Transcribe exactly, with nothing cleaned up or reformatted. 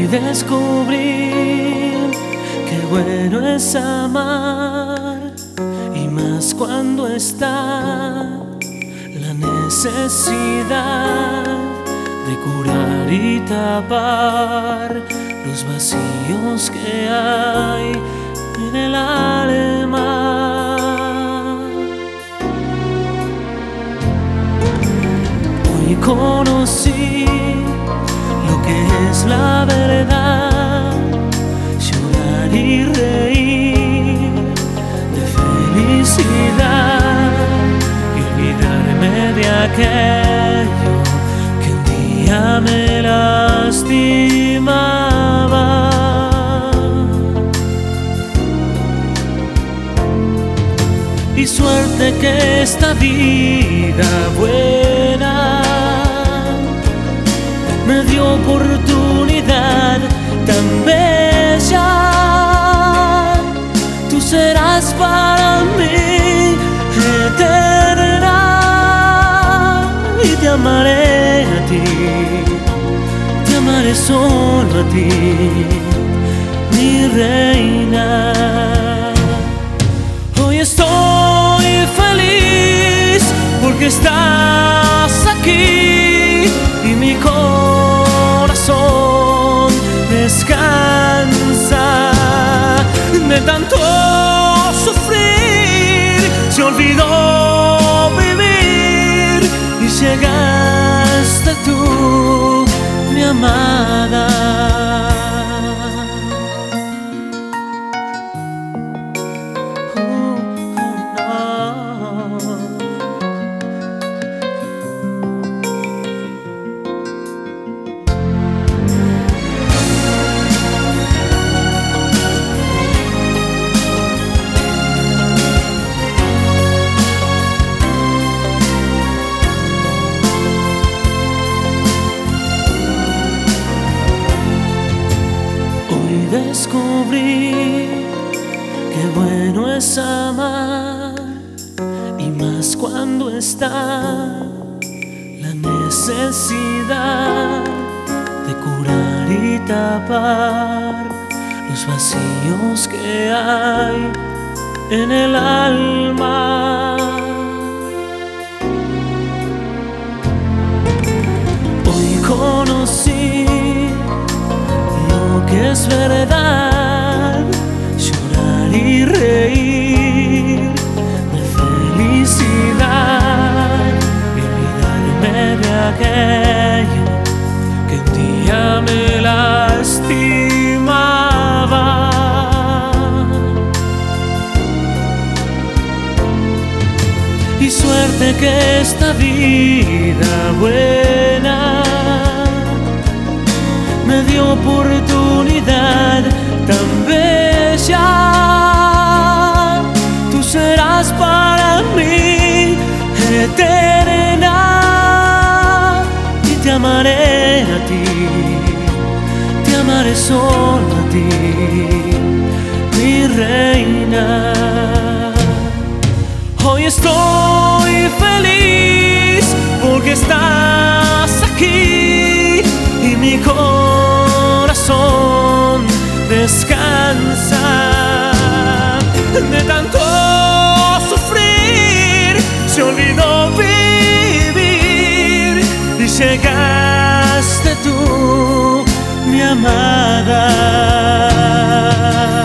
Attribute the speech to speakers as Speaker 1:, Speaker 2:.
Speaker 1: Hoy descubrí qué bueno es amar, y más cuando está la necesidad de curar y tapar los vacíos que hay en el alma. Hoy conocí lo que es la verdad, llorar y reír de felicidad y olvidarme de aquello que un día me lastimaba. Y suerte que esta vida buena me dio oportunidad tan bella. Tú serás para mí eterna y te amaré a ti, te amaré solo a ti, mi reina. Hoy estoy feliz porque estás aquí y mi corazón descansa. De tanto sufrir se olvidó vivir y llegaste tú, mi amada. Descubrí qué bueno es amar, y más cuando está la necesidad de curar y tapar los vacíos que hay en el alma. Hoy conocí que es verdad, llorar y reír de felicidad y olvidarme de aquello que un día me lastimaba. Y suerte que esta vida buena me dio oportunidad tan bella. Tú serás para mí eterna y te amaré a ti, te amaré solo a ti, mi reina. Hoy estoy feliz porque estás aquí y mi corazón descansa. De tanto sufrir se olvidó vivir y llegaste tú, mi amada.